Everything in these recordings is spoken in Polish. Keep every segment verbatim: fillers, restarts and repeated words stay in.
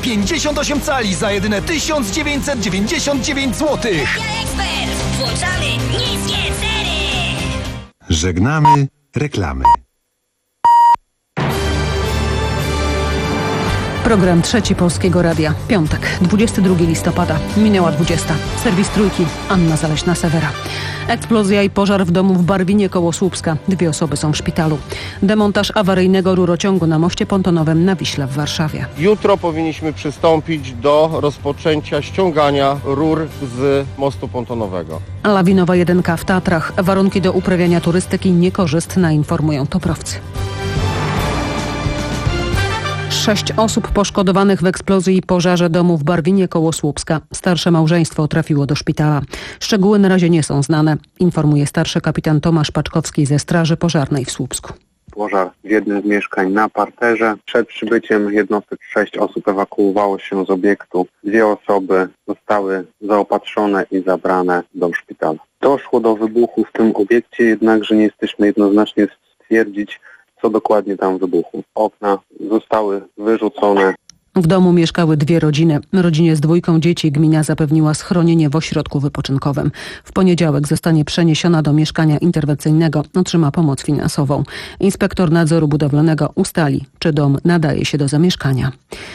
pięćdziesiąt osiem cali za jedyne tysiąc dziewięćset dziewięćdziesiąt dziewięć złotych. Ja ekspert! Włączamy niskie ceny! Żegnamy reklamy. Program Trzeci Polskiego Radia. Piątek, dwudziestego drugiego listopada. Minęła dwudziesta. Serwis Trójki. Anna Zaleśna-Sewera. Eksplozja i pożar w domu w Barwinie koło Słupska. Dwie osoby są w szpitalu. Demontaż awaryjnego rurociągu na moście pontonowym na Wiśle w Warszawie. Jutro powinniśmy przystąpić do rozpoczęcia ściągania rur z mostu pontonowego. Lawinowa jedynka w Tatrach. Warunki do uprawiania turystyki niekorzystne, informują toprowcy. Sześć osób poszkodowanych w eksplozji i pożarze domu w Barwinie koło Słupska. Starsze małżeństwo trafiło do szpitala. Szczegóły na razie nie są znane, informuje starszy kapitan Tomasz Paczkowski ze Straży Pożarnej w Słupsku. Pożar w jednym z mieszkań na parterze. Przed przybyciem jednostek sześć osób ewakuowało się z obiektu. Dwie osoby zostały zaopatrzone i zabrane do szpitala. Doszło do wybuchu w tym obiekcie, jednakże nie jesteśmy jednoznacznie stwierdzić, co dokładnie tam wybuchło. Okna zostały wyrzucone. W domu mieszkały dwie rodziny. Rodzinie z dwójką dzieci gmina zapewniła schronienie w ośrodku wypoczynkowym. W poniedziałek zostanie przeniesiona do mieszkania interwencyjnego. Otrzyma pomoc finansową. Inspektor nadzoru budowlanego ustali, czy dom nadaje się do zamieszkania.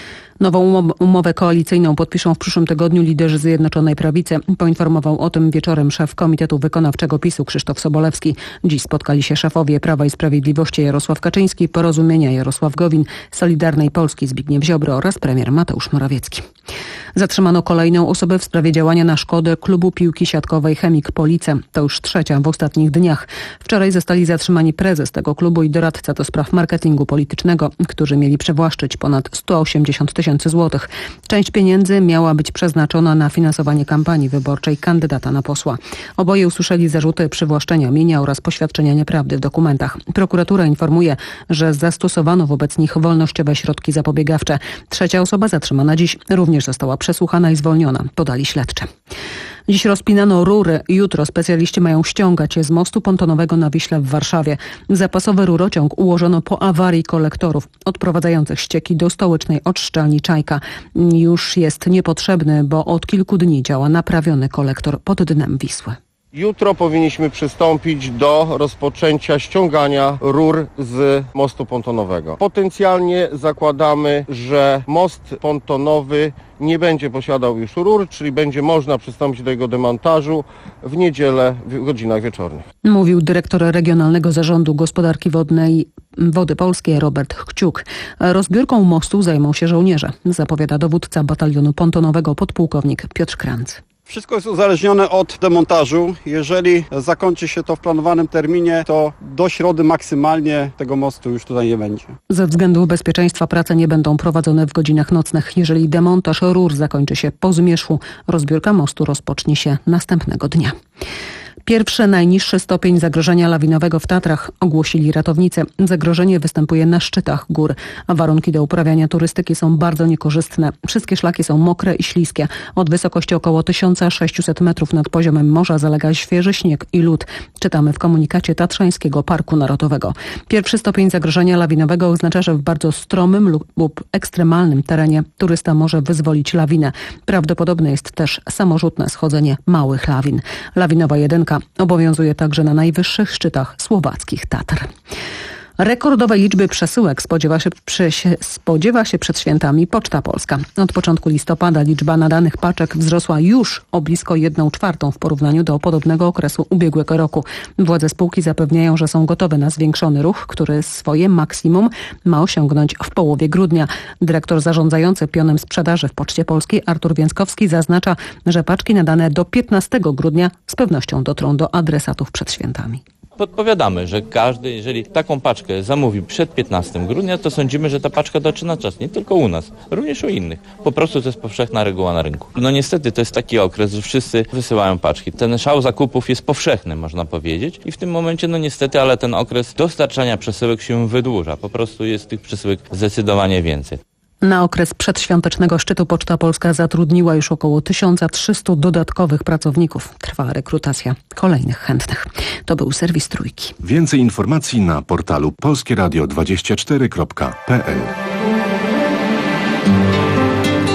Nową umowę koalicyjną podpiszą w przyszłym tygodniu liderzy Zjednoczonej Prawicy. Poinformował o tym wieczorem szef Komitetu Wykonawczego PiSu Krzysztof Sobolewski. Dziś spotkali się szefowie Prawa i Sprawiedliwości Jarosław Kaczyński, Porozumienia Jarosław Gowin, Solidarnej Polski Zbigniew Ziobro oraz premier Mateusz Morawiecki. Zatrzymano kolejną osobę w sprawie działania na szkodę klubu piłki siatkowej Chemik Police. To już trzecia w ostatnich dniach. Wczoraj zostali zatrzymani prezes tego klubu i doradca do spraw marketingu politycznego, którzy mieli przywłaszczyć ponad sto osiemdziesiąt tysięcy złotych. Część pieniędzy miała być przeznaczona na finansowanie kampanii wyborczej kandydata na posła. Oboje usłyszeli zarzuty przywłaszczenia mienia oraz poświadczenia nieprawdy w dokumentach. Prokuratura informuje, że zastosowano wobec nich wolnościowe środki zapobiegawcze. Trzecia osoba zatrzymana dziś również została przesłuchana i zwolniona, podali śledczy. Dziś rozpinano rury. Jutro specjaliści mają ściągać je z mostu pontonowego na Wiśle w Warszawie. Zapasowy rurociąg ułożono po awarii kolektorów odprowadzających ścieki do stołecznej oczyszczalni Czajka. Już jest niepotrzebny, bo od kilku dni działa naprawiony kolektor pod dnem Wisły. Jutro powinniśmy przystąpić do rozpoczęcia ściągania rur z mostu pontonowego. Potencjalnie zakładamy, że most pontonowy nie będzie posiadał już rur, czyli będzie można przystąpić do jego demontażu w niedzielę w godzinach wieczornych. Mówił dyrektor Regionalnego Zarządu Gospodarki Wodnej Wody Polskie Robert Chciuk. Rozbiórką mostu zajmą się żołnierze, zapowiada dowódca batalionu pontonowego podpułkownik Piotr Kranc. Wszystko jest uzależnione od demontażu. Jeżeli zakończy się to w planowanym terminie, to do środy maksymalnie tego mostu już tutaj nie będzie. Ze względu bezpieczeństwa prace nie będą prowadzone w godzinach nocnych. Jeżeli demontaż rur zakończy się po zmierzchu, rozbiórka mostu rozpocznie się następnego dnia. Pierwszy najniższy stopień zagrożenia lawinowego w Tatrach ogłosili ratownicy. Zagrożenie występuje na szczytach gór, a warunki do uprawiania turystyki są bardzo niekorzystne. Wszystkie szlaki są mokre i śliskie. Od wysokości około tysiąc sześćset metrów nad poziomem morza zalega świeży śnieg i lód. Czytamy w komunikacie Tatrzańskiego Parku Narodowego. Pierwszy stopień zagrożenia lawinowego oznacza, że w bardzo stromym lub ekstremalnym terenie turysta może wyzwolić lawinę. Prawdopodobne jest też samorzutne schodzenie małych lawin. Lawinowa jedynka obowiązuje także na najwyższych szczytach słowackich Tatr. Rekordowej liczby przesyłek spodziewa się, przy, spodziewa się przed świętami Poczta Polska. Od początku listopada liczba nadanych paczek wzrosła już o blisko jedną czwartą w porównaniu do podobnego okresu ubiegłego roku. Władze spółki zapewniają, że są gotowe na zwiększony ruch, który swoje maksimum ma osiągnąć w połowie grudnia. Dyrektor zarządzający pionem sprzedaży w Poczcie Polskiej Artur Więckowski zaznacza, że paczki nadane do piętnastego grudnia z pewnością dotrą do adresatów przed świętami. Podpowiadamy, że każdy, jeżeli taką paczkę zamówi przed piętnastego grudnia, to sądzimy, że ta paczka dotrze na czas. Nie tylko u nas, również u innych. Po prostu to jest powszechna reguła na rynku. No niestety to jest taki okres, że wszyscy wysyłają paczki. Ten szał zakupów jest powszechny, można powiedzieć. I w tym momencie, no niestety, ale ten okres dostarczania przesyłek się wydłuża. Po prostu jest tych przesyłek zdecydowanie więcej. Na okres przedświątecznego szczytu Poczta Polska zatrudniła już około tysiąc trzysta dodatkowych pracowników. Trwa rekrutacja kolejnych chętnych. To był serwis Trójki. Więcej informacji na portalu polskieradio dwadzieścia cztery kropka p l.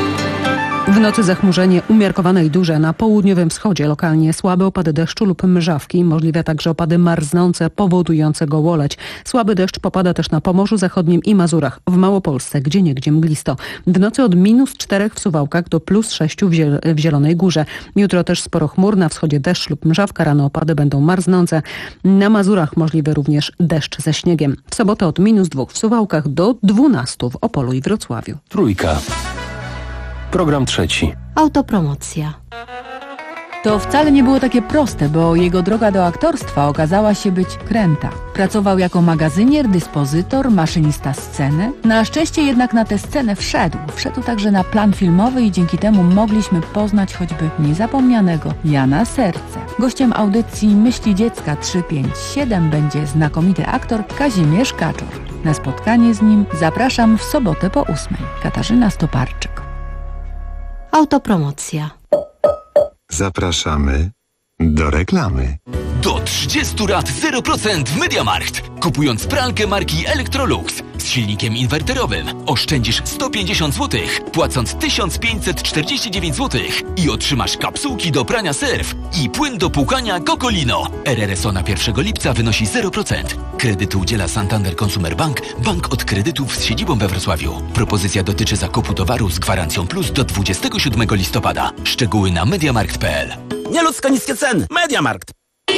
W nocy zachmurzenie umiarkowane i duże na południowym wschodzie, lokalnie słabe opady deszczu lub mrzawki, możliwe także opady marznące powodujące gołoleć. Słaby deszcz popada też na Pomorzu Zachodnim i Mazurach, w Małopolsce, gdzieniegdzie mglisto. W nocy od minus czterech w Suwałkach do plus sześciu w, Ziel- w Zielonej Górze. Jutro też sporo chmur, na wschodzie deszcz lub mrzawka, rano opady będą marznące. Na Mazurach możliwy również deszcz ze śniegiem. W sobotę od minus dwóch w Suwałkach do dwunastu w Opolu i Wrocławiu. Trójka. Program trzeci. Autopromocja. To wcale nie było takie proste, bo jego droga do aktorstwa okazała się być kręta. Pracował jako magazynier, dyspozytor, maszynista sceny. Na szczęście jednak na tę scenę wszedł. Wszedł także na plan filmowy i dzięki temu mogliśmy poznać choćby niezapomnianego Jana Serce. Gościem audycji Myśli Dziecka trzysta pięćdziesiąt siedem będzie znakomity aktor Kazimierz Kaczor. Na spotkanie z nim zapraszam w sobotę po ósmej. Katarzyna Stoparczyk. Autopromocja. Zapraszamy do reklamy. Do trzydziestu lat zero procent w MediaMarkt. Kupując pralkę marki Electrolux z silnikiem inwerterowym oszczędzisz sto pięćdziesiąt złotych, płacąc tysiąc pięćset czterdzieści dziewięć złotych i otrzymasz kapsułki do prania surf i płyn do płukania Cocolino. R R S O na pierwszego lipca wynosi zero procent. Kredytu udziela Santander Consumer Bank, bank od kredytów z siedzibą we Wrocławiu. Propozycja dotyczy zakupu towaru z gwarancją plus do dwudziestego siódmego listopada. Szczegóły na mediamarkt kropka p l. Nieludzko niskie ceny. MediaMarkt.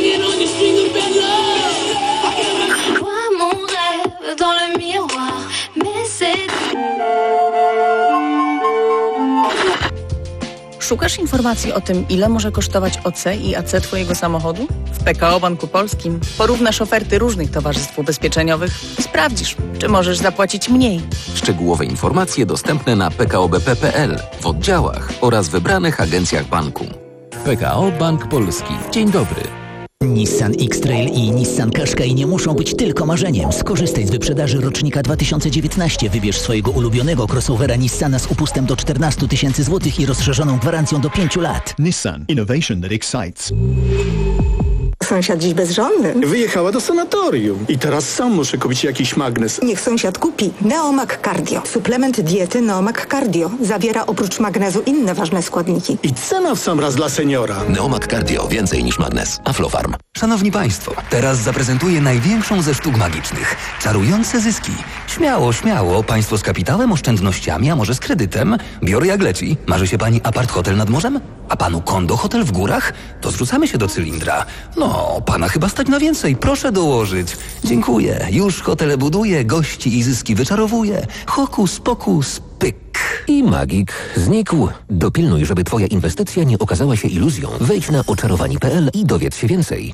Szukasz informacji o tym, ile może kosztować O C i A C Twojego samochodu? W P K O Banku Polskim porównasz oferty różnych towarzystw ubezpieczeniowych i sprawdzisz, czy możesz zapłacić mniej. Szczegółowe informacje dostępne na p k o b p kropka p l, w oddziałach oraz wybranych agencjach banku. P K O Bank Polski. Dzień dobry. Nissan X-Trail i Nissan Qashqai nie muszą być tylko marzeniem. Skorzystaj z wyprzedaży rocznika dwa tysiące dziewiętnastego. Wybierz swojego ulubionego crossovera Nissana z upustem do czternastu tysięcy złotych i rozszerzoną gwarancją do pięciu lat. Nissan. Innovation that excites. Sąsiad dziś bezżonny. Wyjechała do sanatorium i teraz sam muszę kupić jakiś magnes. Niech sąsiad kupi Neomag Cardio. Suplement diety Neomag Cardio. Zawiera oprócz magnezu inne ważne składniki. I cena w sam raz dla seniora. Neomag Cardio. Więcej niż magnes. Aflofarm. Szanowni Państwo, teraz zaprezentuję największą ze sztuk magicznych. Czarujące zyski. Śmiało, śmiało. Państwo z kapitałem, oszczędnościami, a może z kredytem. Biorę jak leci. Marzy się Pani apart hotel nad morzem? A Panu kondo hotel w górach? To zrzucamy się do cylindra. No, Pana chyba stać na więcej. Proszę dołożyć. Dziękuję. Już hotele buduję, gości i zyski wyczarowuję. Hokus pokus, pyk. I magik znikł. Dopilnuj, żeby Twoja inwestycja nie okazała się iluzją. Wejdź na oczarowani kropka p l i dowiedz się więcej.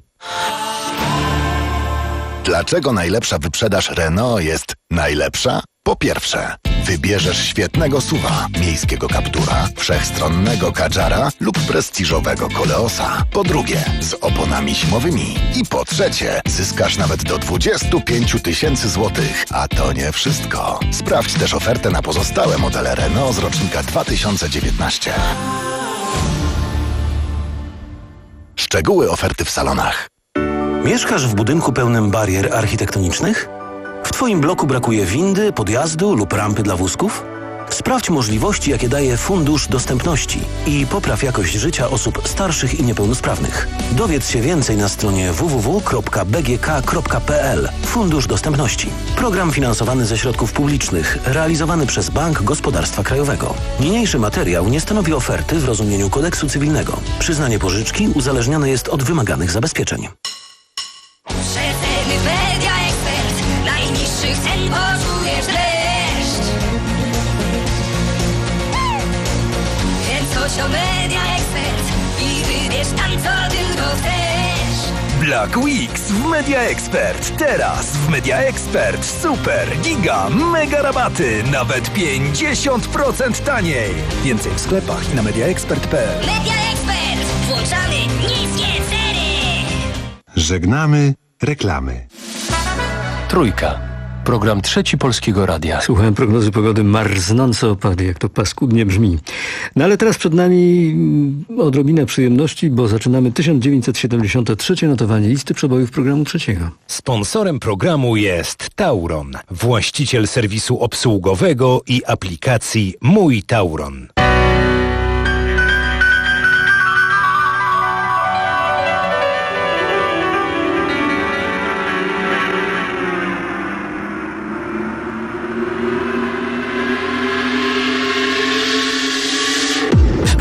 Dlaczego najlepsza wyprzedaż Renault jest najlepsza? Po pierwsze, wybierzesz świetnego suwa, miejskiego Captura, wszechstronnego Kadżara lub prestiżowego Koleosa. Po drugie, z oponami zimowymi. I po trzecie, zyskasz nawet do dwudziestu pięciu tysięcy złotych. A to nie wszystko. Sprawdź też ofertę na pozostałe modele Renault z rocznika dwa tysiące dziewiętnastego. Szczegóły oferty w salonach. Mieszkasz w budynku pełnym barier architektonicznych? W Twoim bloku brakuje windy, podjazdu lub rampy dla wózków? Sprawdź możliwości, jakie daje Fundusz Dostępności i popraw jakość życia osób starszych i niepełnosprawnych. Dowiedz się więcej na stronie w w w kropka b g k kropka p l. Fundusz Dostępności. Program finansowany ze środków publicznych, realizowany przez Bank Gospodarstwa Krajowego. Niniejszy materiał nie stanowi oferty w rozumieniu kodeksu cywilnego. Przyznanie pożyczki uzależnione jest od wymaganych zabezpieczeń. Przeceny Media Expert. Najniższych cen poczujesz dreszcz. Więc chodź do Media Expert i wybierz tam, co tylko chcesz. Black Weeks w Media Expert. Teraz w Media Expert super, giga, mega rabaty. Nawet pięćdziesiąt procent taniej. Więcej w sklepach i na media expert kropka p l. Media Expert. Włączamy niskie ceny. Żegnamy reklamy. Trójka. Program Trzeci Polskiego Radia. Słuchałem prognozy pogody, marznące opady, jak to paskudnie brzmi. No ale teraz przed nami odrobina przyjemności, bo zaczynamy tysiąc dziewięćset siedemdziesiąte trzecie notowanie listy przebojów programu trzeciego. Sponsorem programu jest Tauron, właściciel serwisu obsługowego i aplikacji Mój Tauron.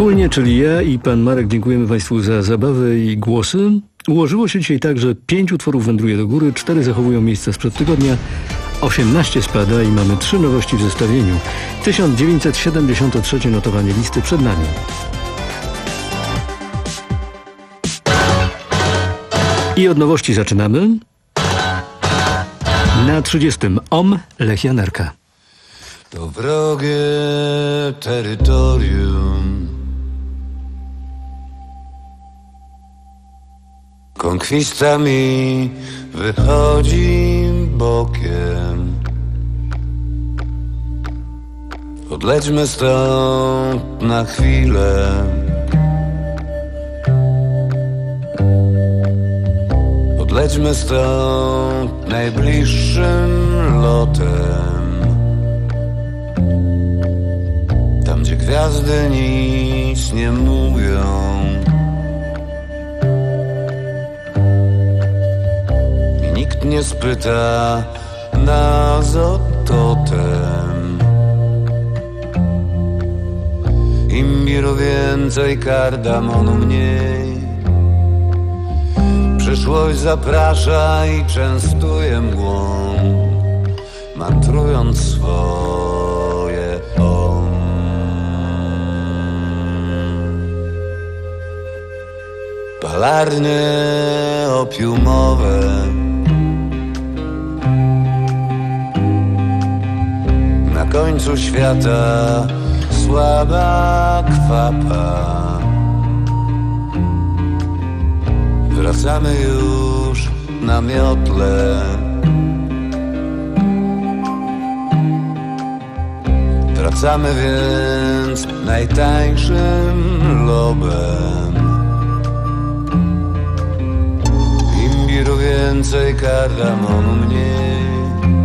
Wspólnie, czyli ja i pan Marek, dziękujemy państwu za zabawę i głosy. Ułożyło się dzisiaj tak, że pięć utworów wędruje do góry, cztery zachowują miejsce sprzed tygodnia, osiemnaście spada i mamy trzy nowości w zestawieniu. tysiąc dziewięćset siedemdziesiąte trzecie notowanie listy przed nami. I od nowości zaczynamy. Na trzydziestym Om Lech Janerka. To wrogie terytorium, konkwista mi wychodzi bokiem. Odlećmy stąd na chwilę, odlećmy stąd najbliższym lotem. Tam, gdzie gwiazdy nic nie mówią, i nikt nie spyta nas o totem. Imbiru więcej, kardamonu mniej. Przyszłość zaprasza i częstuje mgłą, mantrując swoje om. Palarnie opiumowe na końcu świata, słaba kwapa. Wracamy już na miotle, wracamy więc najtańszym lobem. Imbiru więcej, kardamonu mniej.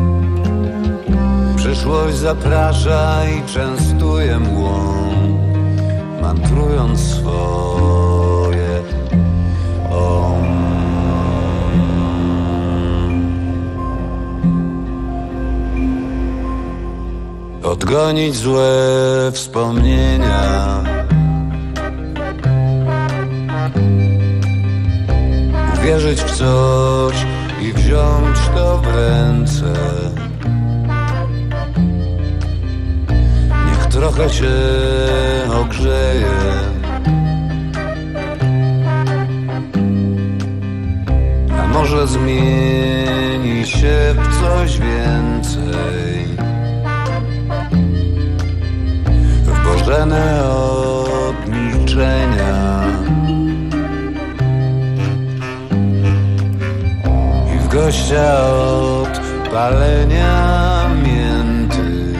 Przyszłość zaprasza i częstuje mgłą, mantrując swoje om. Odgonić złe wspomnienia, uwierzyć w coś i wziąć to w ręce. Niech trochę się ogrzeje, a może zmieni się w coś więcej. W bożene od milczenia i w gościa od palenia mięty.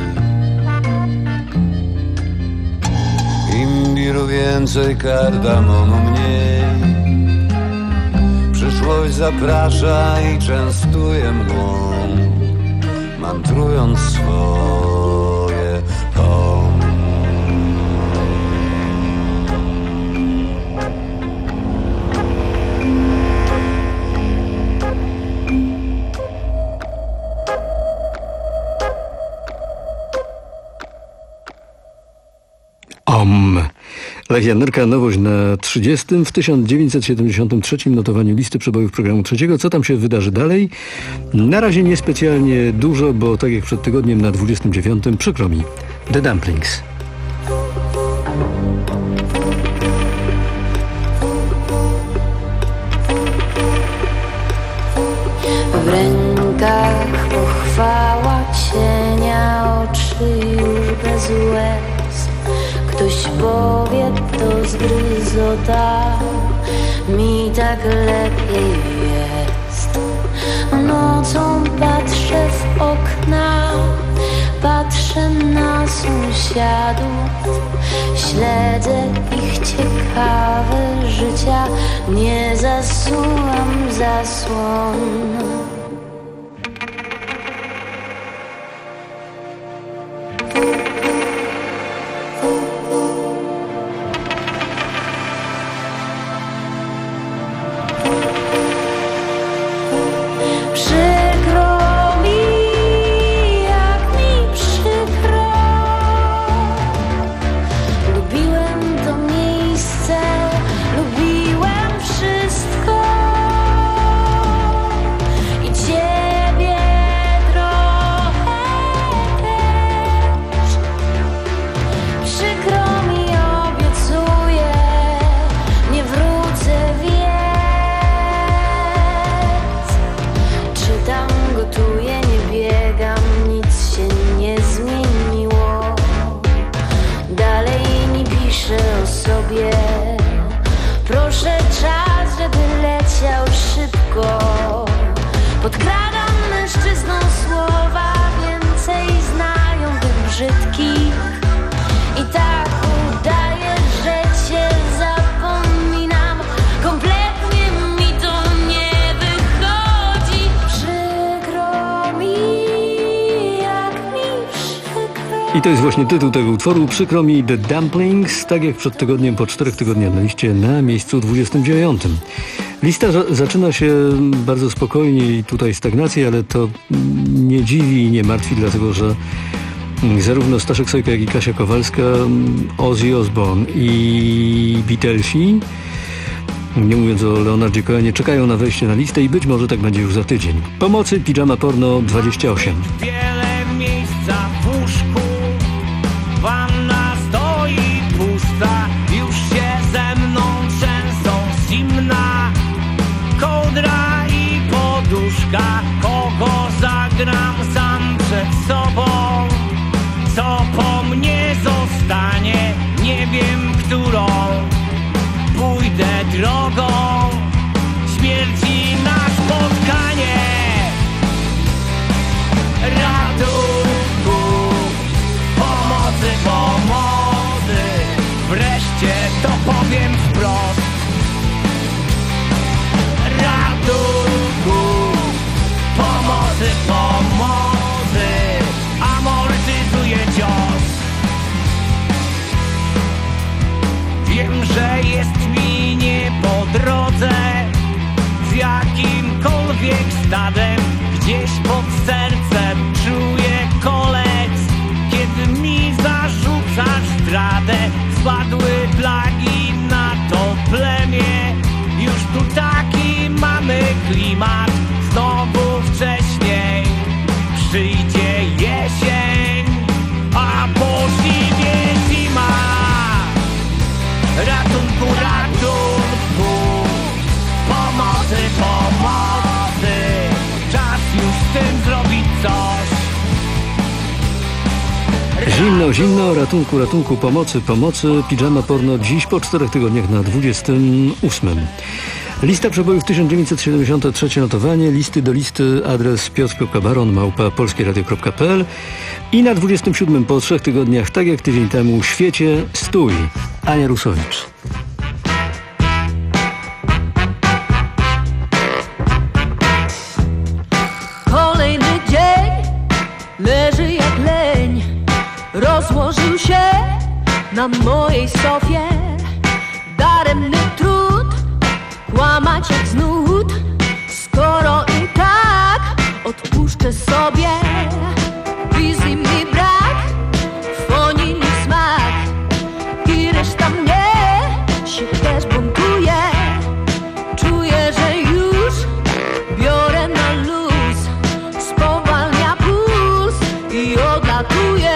Imbiru więcej, kardamonu mniej. Przyszłość zaprasza i częstuje mgłą, mantrując swoje om. Om. Lech Janerka, nowość na trzydziestym w tysiąc dziewięćset siedemdziesiątym trzecim notowaniu listy przebojów programu trzeciego. Co tam się wydarzy dalej? Na razie niespecjalnie dużo, bo tak jak przed tygodniem na dwudziestym dziewiątym przykro mi. The Dumplings. W rękach pochwała cienia, oczy już bez łez. Ktoś powie, to zgryzota, mi tak lepiej jest. Nocą patrzę w okna, patrzę na sąsiadów, śledzę ich ciekawe życia, nie zasuwam zasłon. To sobie. Proszę czas, żeby leciał szybko. Podkradam mężczyznom słowa, więcej znają tych brzydkich. I tak udaję, że cię zapominam. Kompletnie mi to nie wychodzi. Przykro mi, jak mi przykro. I to jest właśnie tytuł tego utworu. Przykro mi, The Dumplings, tak jak przed tygodniem, po czterech tygodniach na liście na miejscu dwudziestym dziewiątym. Lista za- zaczyna się bardzo spokojnie i tutaj stagnacja, ale to nie dziwi i nie martwi, dlatego że zarówno Staszek Sojka, jak i Kasia Kowalska, Ozzy Osbourne i Beatlesi, nie mówiąc o Leonardzie Cohenie, czekają na wejście na listę i być może tak będzie już za tydzień. Pomocy Pijama Porno dwadzieścia osiem. Wiele miejsca w łóżku, wanna stoi pusta, już się ze mną trzęsą zimna kołdra i poduszka. Kogo zagram sam przed sobą? Co po mnie zostanie? Nie wiem, którą pójdę drogą śmierci na spotkanie. Ratunku, pomocy, pomocy, wreszcie to powiem wprost. Ratunku, pomocy, pomocy, amortyzuję cios. Wiem, że jest mi nie po drodze z jakimkolwiek stadem. Gdzieś pod sercem czuję kolec, kiedy mi zarzucasz zdradę. Spadły plagi na to plemię, już tu taki mamy klimat. Znowu wcześniej przyjdzie jesień, a po zimie zima. Ratunku, ratunku, pomocy, pomocy, czas już z tym zrobić coś. Zimno, zimno, ratunku, ratunku, pomocy, pomocy, Pijama Porno dziś po czterech tygodniach na dwudziestym ósmym. Lista przebojów tysiąc dziewięćset siedemdziesiąte trzecie notowanie, listy do listy, adres piotr kropka baron małpa polskieradio kropka p l i na dwudziestym siódmym po trzech tygodniach, tak jak tydzień temu, w świecie stój, Ania Rusowicz. Kolejny dzień leży jak leń, rozłożył się na mojej sofie. Daremny trud, kłamać jak znud, skoro i tak odpuszczę sobie. Wizji mi brak, fonii mi smak i reszta mnie się też buntuje. Czuję, że już biorę na luz, spowalnia puls i odlatuje.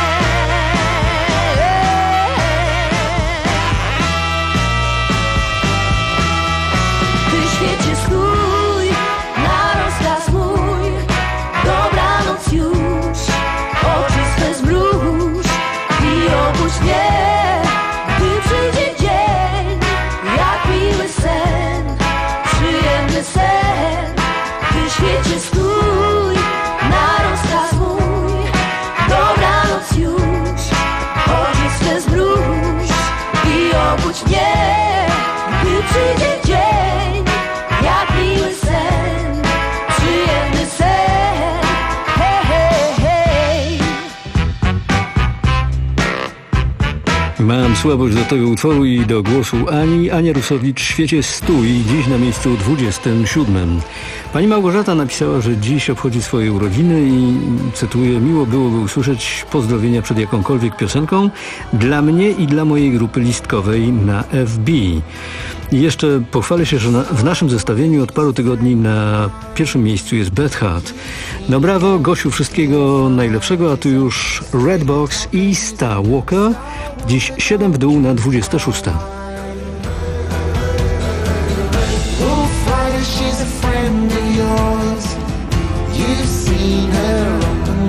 Mam słabość do tego utworu i do głosu Ani. Ania Rusowicz, w świecie stój, dziś na miejscu dwudziestym siódmym. Pani Małgorzata napisała, że dziś obchodzi swoje urodziny i, cytuję, miło byłoby usłyszeć pozdrowienia przed jakąkolwiek piosenką dla mnie i dla mojej grupy listkowej na F B. I jeszcze pochwalę się, że na, w naszym zestawieniu od paru tygodni na pierwszym miejscu jest Beth Hart. No brawo, Gosiu, wszystkiego najlepszego, a tu już Redbox i Star Walker. Dziś siedem w dół na dwudzieste szóste.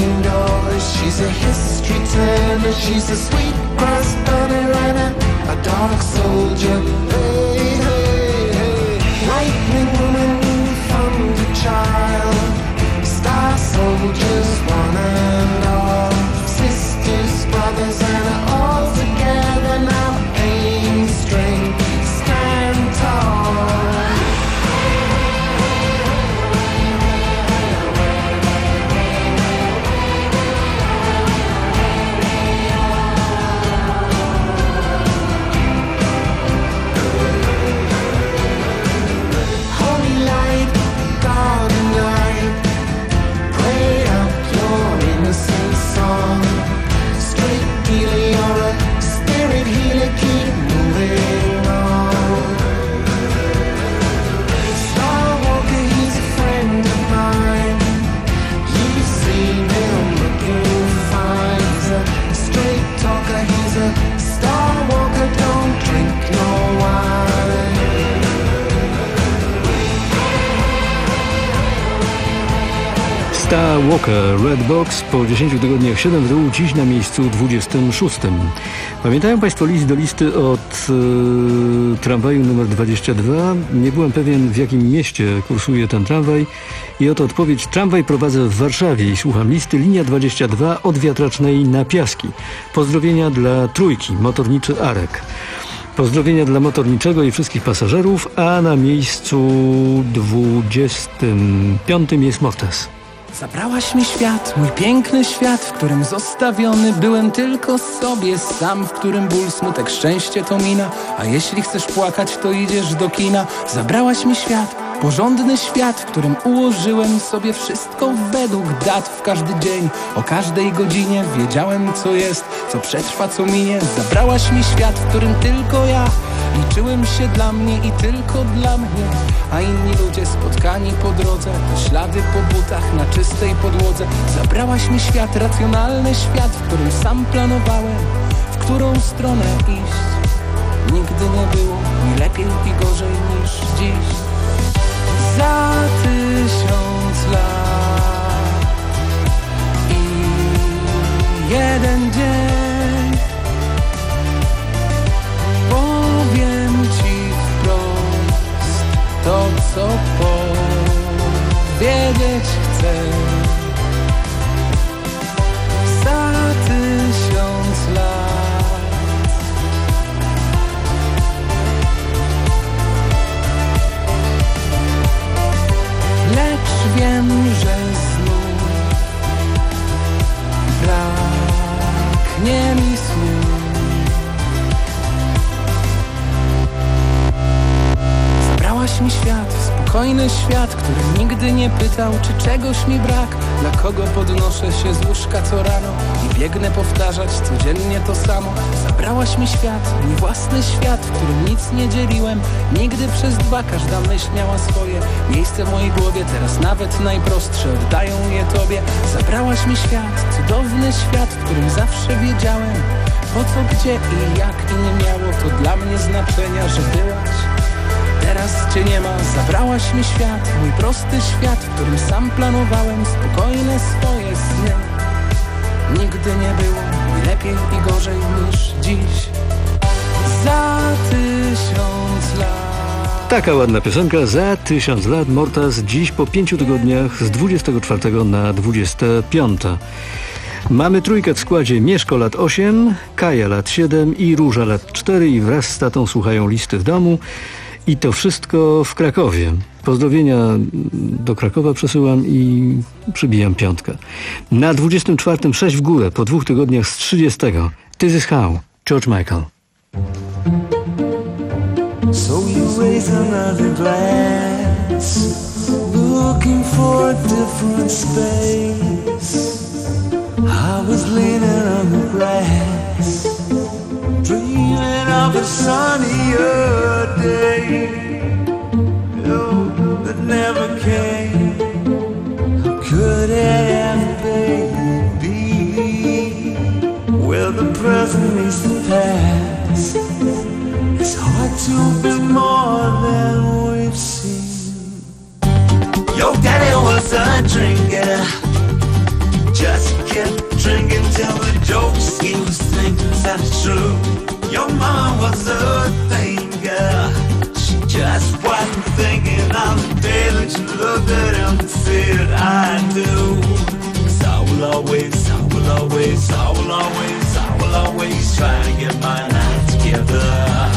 She's a history teller, she's a sweet cross bunny runner, a dog dark soldier. Hey, hey, hey. Lightning woman, thunder child, star soldiers, one and all, sisters, brothers, and all together now. Aim straight, stand tall. Star Walker, Red Box, po dziesięciu tygodniach siedem w dół, dziś na miejscu dwudziestym szóstym. Pamiętają Państwo list do listy od e, tramwaju numer dwadzieścia dwa? Nie byłem pewien, w jakim mieście kursuje ten tramwaj i oto odpowiedź. Tramwaj prowadzę w Warszawie i słucham listy. Linia dwadzieścia dwa od Wiatracznej na Piaski. Pozdrowienia dla Trójki, motorniczy Arek. Pozdrowienia dla motorniczego i wszystkich pasażerów, a na miejscu dwudziestym piątym jest Mortes. Zabrałaś mi świat, mój piękny świat, w którym zostawiony byłem tylko sobie sam, w którym ból, smutek, szczęście to mina, a jeśli chcesz płakać, to idziesz do kina. Zabrałaś mi świat, porządny świat, w którym ułożyłem sobie wszystko według dat. W każdy dzień, o każdej godzinie wiedziałem, co jest, co przetrwa, co minie. Zabrałaś mi świat, w którym tylko ja liczyłem się dla mnie i tylko dla mnie, a inni ludzie spotkani po drodze, ślady po butach na czystej podłodze. Zabrałaś mi świat, racjonalny świat, w którym sam planowałem, w którą stronę iść. Nigdy nie było mi lepiej i gorzej niż dziś. Za tysiąc lat i jeden dzień powiem ci wprost to, co powiedzieć chcę. Za tysiąc lat lecz wiem, że znów braknie mi słów. Zabrałaś mi świat, spokojny świat, który nigdy nie pytał, czy czegoś mi brak. Dla kogo podnoszę się z łóżka co rano i biegnę powtarzać codziennie to samo. Zabrałaś mi świat, mój własny świat, w którym nic nie dzieliłem. Nigdy przez dwa, każda myśl miała swoje miejsce w mojej głowie. Teraz nawet najprostsze oddają je tobie. Zabrałaś mi świat, cudowny świat, w którym zawsze wiedziałem, po co, gdzie i jak, i nie miało to dla mnie znaczenia, że byłaś. Teraz cię nie ma. Zabrałaś mi świat, mój prosty świat, w którym sam planowałem spokojne swoje sny. Nigdy nie było mi lepiej i gorzej niż dziś. Za tysiąc lat. Taka ładna piosenka, za tysiąc lat. Mortas dziś po pięciu tygodniach z dwudziestego czwartego na dwudzieste piąte. Mamy trójkę w składzie: Mieszko lat osiem, Kaja lat siedem i Róża lat cztery i wraz z tatą słuchają listy w domu. I to wszystko w Krakowie. Pozdrowienia do Krakowa przesyłam i przybijam piątkę. Na dwudziestym czwartym sześć w górę, po dwóch tygodniach z trzydziestego. This is how, George Michael. So you raise another glass, looking for a different space. I was leaning on the grass, dreaming of a sunnier day, oh, that never came. How could it ever be? Where the present meets the past, it's hard to be more than we've seen. Your daddy was a drinker, just kept drinking till the jokes he was thinking that's true. Your mom was a thing, girl. She just wasn't thinking of the day that you looked at him and said, I do. 'Cause I will always, I will always, I will always, I will always try to get my life together.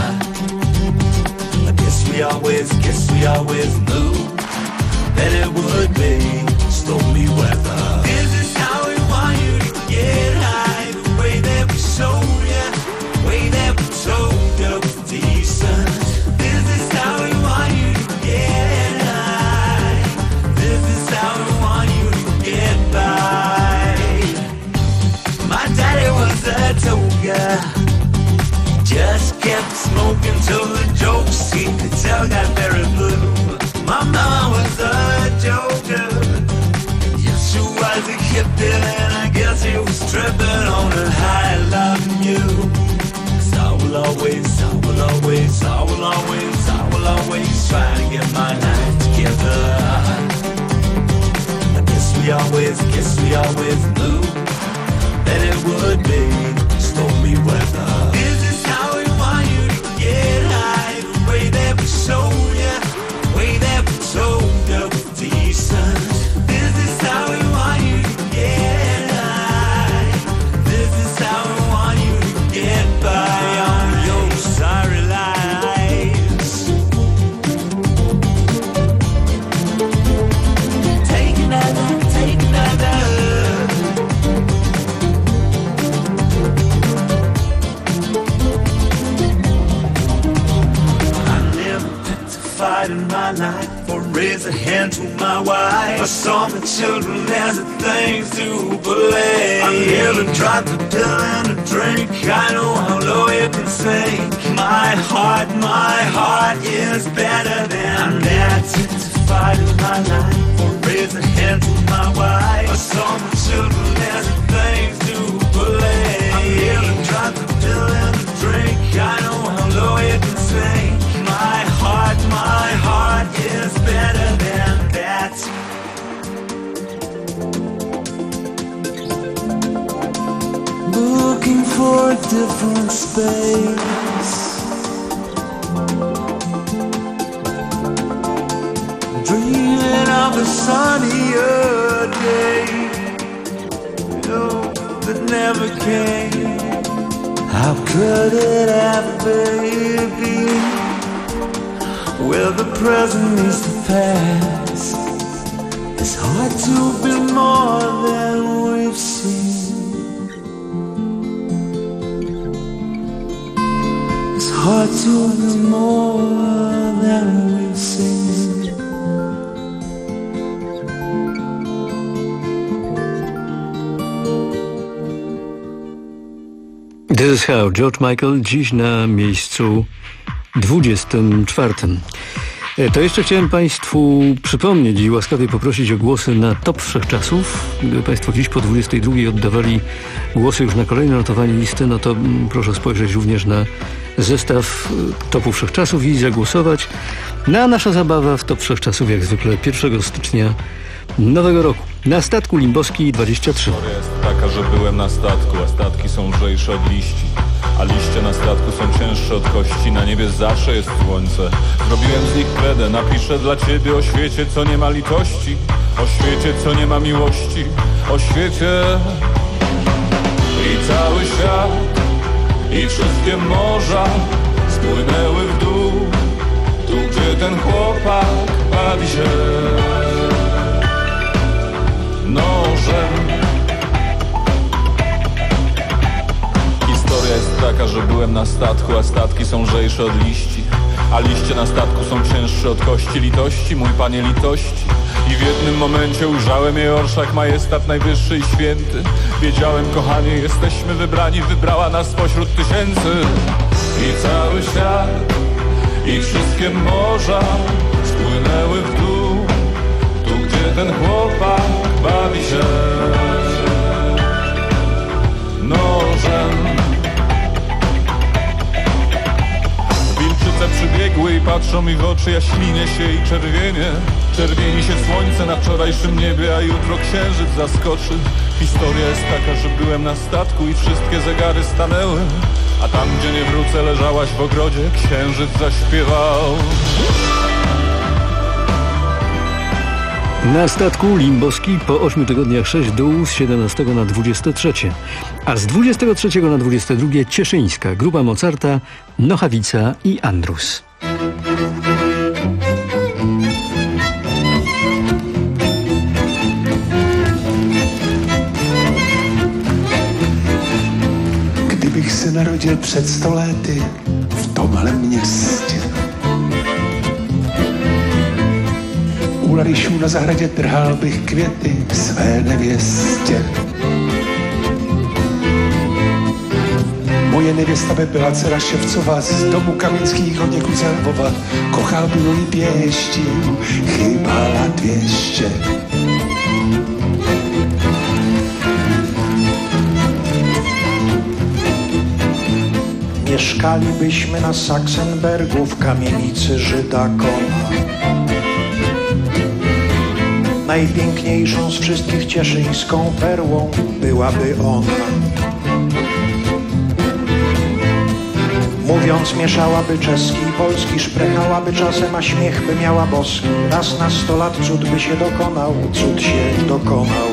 I guess we always, guess we always knew that it would be stormy weather. Is this how we want you to get high? The way that we showed you, the way that we told you was decent. This is how we want you to get high. This is how we want you to get by. My daddy was a toga, just kept smoking till the jokes he could tell got very blue. My mom was a joker, yes she was a hippie, and I guess he was tripping on a high loving you. 'Cause I will always, I will always, I will always, I will always try to get my life together. I guess we always, guess we always knew that it would be stormy weather. Is this how we want you to get high? The way that we show you, the way that we told you was decent. This is how we want you to get high. This is how we want you to get by on your sorry lives. Take another, take another. In my life, or raise a hand to my wife. I saw my children as the things to believe. I never tried to pill and a drink. I know how low you can sink. My heart, my heart is better than that. To fight in my life, or raise a hand to my wife. I saw my children as the things to believe. I never tried to pill and a drink. I know how low you can sink. My heart, my heart is better than that. Looking for a different space, dreaming of a sunnier day, oh, that never came. How could it ever be? Where the present meets the past, it's hard to be more than we've seen. It's hard to be more than we've seen. This is how George Michael dziś na miejscu dwudziestym czwartym. To jeszcze chciałem Państwu przypomnieć i łaskawie poprosić o głosy na top wszechczasów. Gdyby Państwo dziś po dwudziestej drugiej oddawali głosy już na kolejne notowanie listy, no to proszę spojrzeć również na zestaw topu wszechczasów i zagłosować na nasza zabawa w top wszechczasów jak zwykle pierwszego stycznia nowego roku. Na statku Limbowski dwadzieścia trzy. Historia jest taka, że byłem na statku, a statki są lżejsze od liści. A liście na statku są cięższe od kości. Na niebie zawsze jest słońce. Zrobiłem z nich kredę. Napiszę dla ciebie o świecie, co nie ma litości. O świecie, co nie ma miłości. O świecie i cały świat i wszystkie morza spłynęły w dół. Tu, gdzie ten chłopak bawi się nożem. Historia jest taka, że byłem na statku, a statki są lżejsze od liści. A liście na statku są cięższe od kości. Litości, mój panie, litości. I w jednym momencie ujrzałem jej orszak, majestat najwyższy i święty. Wiedziałem, kochanie, jesteśmy wybrani, wybrała nas spośród tysięcy. I cały świat i wszystkie morza spłynęły w dół. Tu, gdzie ten chłopak bawi się nożem. Wilczyce przybiegły i patrzą mi w oczy, ja ślinię się i czerwienie. Czerwieni się słońce na wczorajszym niebie, a jutro księżyc zaskoczy. Historia jest taka, że byłem na statku i wszystkie zegary stanęły, A tam, gdzie nie wrócę, leżałaś w ogrodzie, księżyc zaśpiewał. Na statku Limboski po ośmiu tygodniach sześć dół z siedemnastego na dwudzieste trzecie, a z dwudziestego trzeciego na dwudzieste drugie Cieszyńska, grupa Mozarta, Nochawica i Andrus. Kdybych se narodil před sto lety v tom malém městě, u Larišů na zahradě trhal bych květy své nevěstě. Moje nevěsta by byla dcera Ševcova z domu Kaminských od někud z Lvova. Kochal by moji pěšti, chybala dvěště. Mieszkalibyśmy na Saksenbergu w kamienicy Żyda Kona. Najpiękniejszą z wszystkich cieszyńską perłą byłaby ona. Mówiąc mieszałaby czeski i polski, szprechałaby czasem, a śmiech by miała boski. Raz na sto lat cud by się dokonał, cud się dokonał.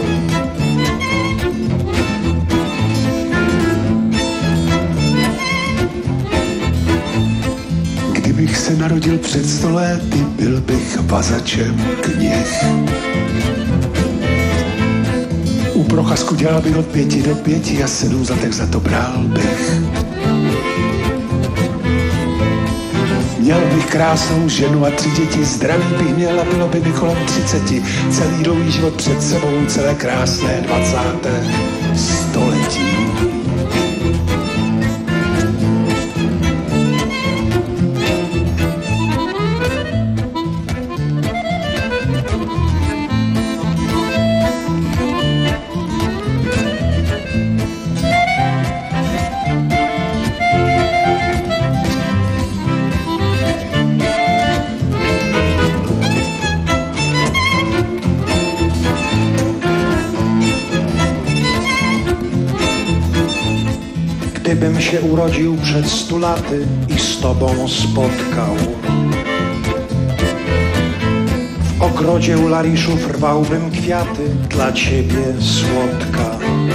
Kdybych se narodil před sto lety, byl bych vazačem kněh. U procházku dělal bych od pěti do pěti a sedm zlatých za to bral bych. Měl bych krásnou ženu a tři děti, zdraví bych měl a bylo by mi kolem třiceti. Celý dlouhý život před sebou, celé krásné dvacáté století. Gdybym się urodził przed stu laty i z tobą spotkał. W ogrodzie u Lariszów rwałbym kwiaty dla ciebie, słodka.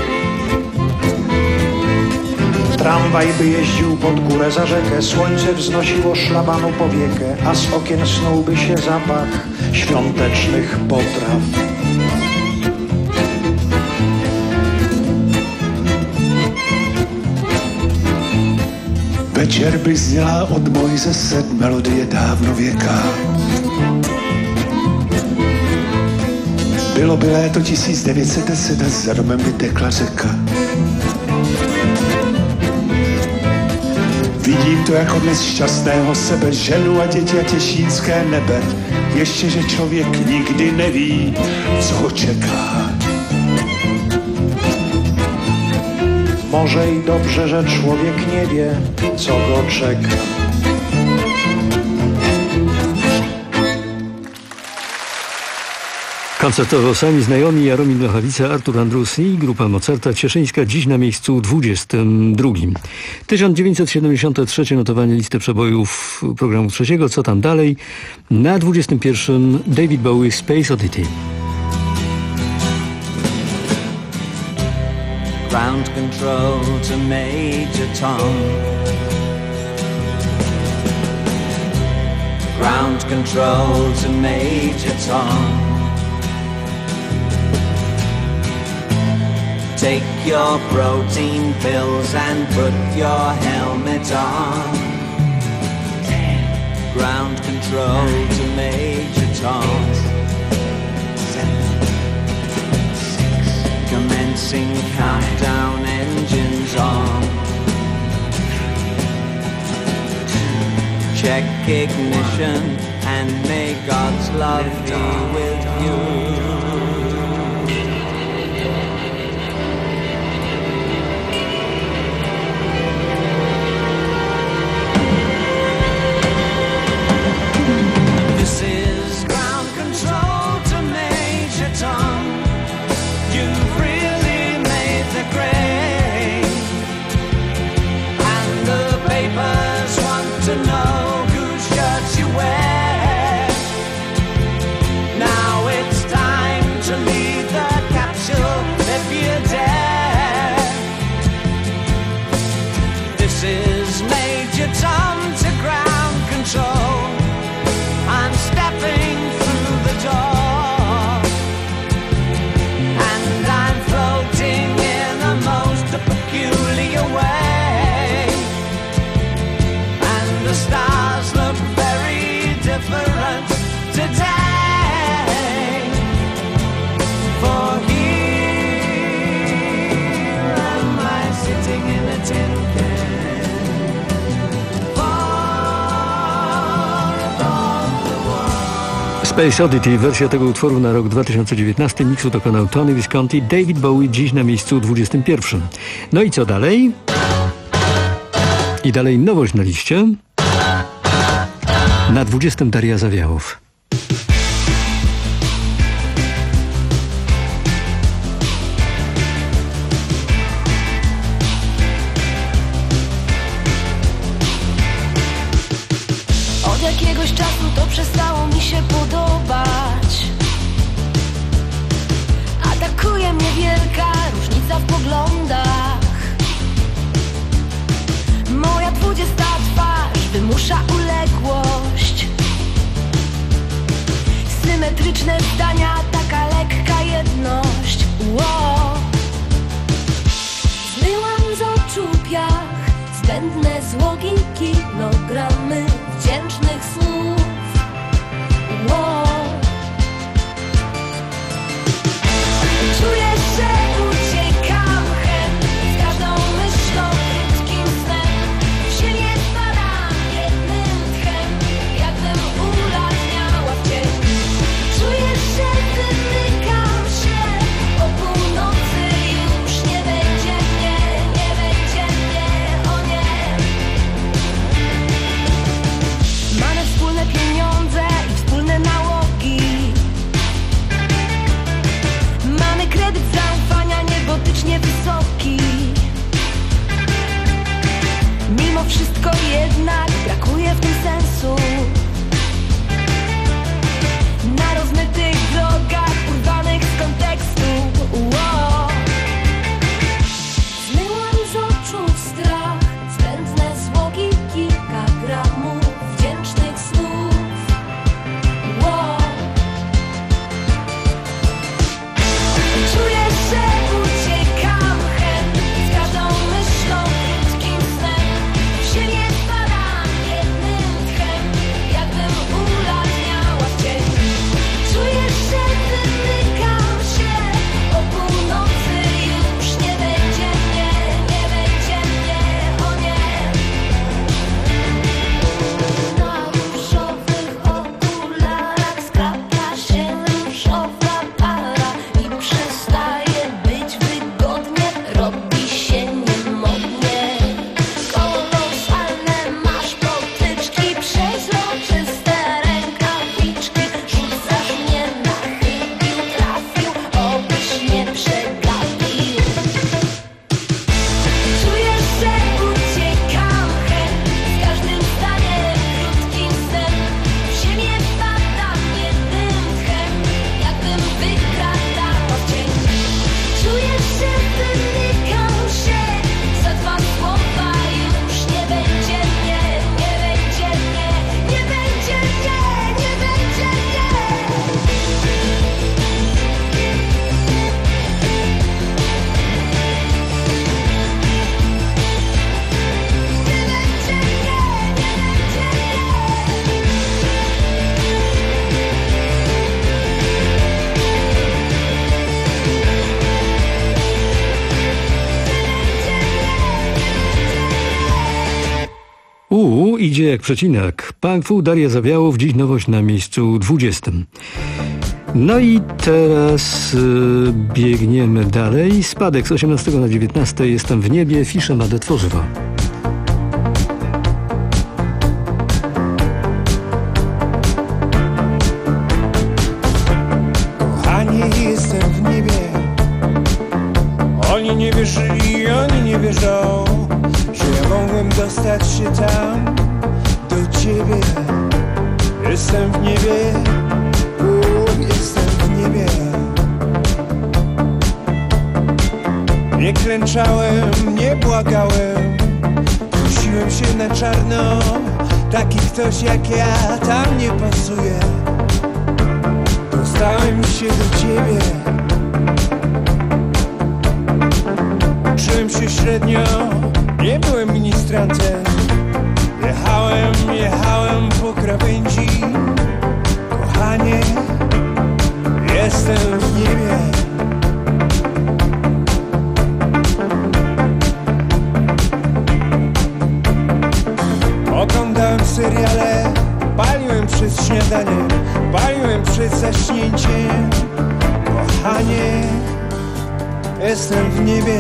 Tramwaj by jeździł pod górę za rzekę, słońce wznosiło szlabanu powiekę, a z okien snułby się zapach świątecznych potraw. Večer by zněla od Mojzese melodie dávnověká. Bylo by léto tisíc devět set deset a za domem by tekla řeka. Vidím to jako dnes šťastného sebe, ženu a děti a těšínské nebe. Ještě, že člověk nikdy neví, co ho čeká. Może i dobrze, że człowiek nie wie, co go czeka. Koncertowo sami znajomi Jaromir Nochawica, Artur Andrus i grupa Mozarta Cieszyńska dziś na miejscu dwudziestym drugim. tysiąc dziewięćset siedemdziesiąte trzecie notowanie listy przebojów programu trzeciego. Co tam dalej? Na dwudziestym pierwszym David Bowie, Space Oddity. Ground control to Major Tom. Ground control to Major Tom. Take your protein pills and put your helmet on. Ground control to Major Tom. Commencing countdown, engines on. Check ignition and may God's love be with you. This is ground control to Major Tom. You've really made the grade, and the the stars look very different today. For here am I sitting in a tin can, far above the world. Space Oddity, wersja tego utworu na rok dwa tysiące dziewiętnasty. Miksu dokonał Tony Visconti, David Bowie dziś na miejscu dwudziestym pierwszym. No i co dalej? I dalej nowość na liście. Na dwudziestym Daria Zawiałow. Od jakiegoś czasu to przestało mi się podobać. Atakuje mnie wielka różnica w poglądach. Moja dwudziesta twarz wymusza uległość. Symetryczne zdania, taka lekka jedność. Wow. Zmyłam z oczu piach, zbędne złogi, kilogramy wdzięcznych słów. Wow. Czuję, że uciekam hen z każdą myślą, krótkim snem. W ziemię spadam jednym tchem, jakbym ulatniała w cień. Czuję, że wymykam się, o północy już nie będzie mnie, nie będzie mnie, o nie. Mamy wspólne pieniądze i wspólne nałogi. Mamy kredyt zaufania niebotycznie wysoki. Mimo wszystko jednak brakuje w tym sensu. Na rozmytych drogach urwanych z kontekstu. Wow. Zmyłam z oczu strach, zbędne złogi, kilka gramów wdzięcznych słów. Wow. Czuję, że uciekam hen z każdą myślą, krótkim snem. W ziemię spadam jednym tchem, jakbym ulatniała w cień. Czuję, że wymykam się, o północy już nie będzie mnie, nie będzie mnie, o nie. Na różowych okularach skrapia się różowa para i przestaje być wygodnie, robi się niemodnie. Kolosalne masz potyczki, przezroczyste rękawiczki. Rzucasz mnie na chybił, trafił, obyś nie przegapił. Czuję, że uciekam hen z każdym zdaniem, krótkim snem. W ziemię wpadam jednym tchem, jakbym wykradała w cień. Czuję, że wymykam się, za dwa słowa już nie będzie mnie, nie będzie mnie, nie będzie mnie, nie będzie mnie. U idzie jak przecinak. Punk Fu, Daria Zawiałow, dziś nowość na miejscu dwudziestym. No i teraz yy, biegniemy dalej. Spadek z osiemnastego na dziewiętnaste. Jestem w niebie. Fisze ma do tworzywa. Kochanie, jestem w niebie. Oni nie wierzyli, oni nie wierzą, że ja mogłem dostać się tam do ciebie. Jestem w niebie, u, jestem w niebie. Nie klęczałem, nie błagałem, prosiłem się na czarno. Taki ktoś jak ja tam nie pasuje. Dostałem się do ciebie. Czułem się średnio, nie byłem ministrantem. Jechałem przed śniadaniem paliłem przed zaśnięciem. Kochanie, jestem w niebie,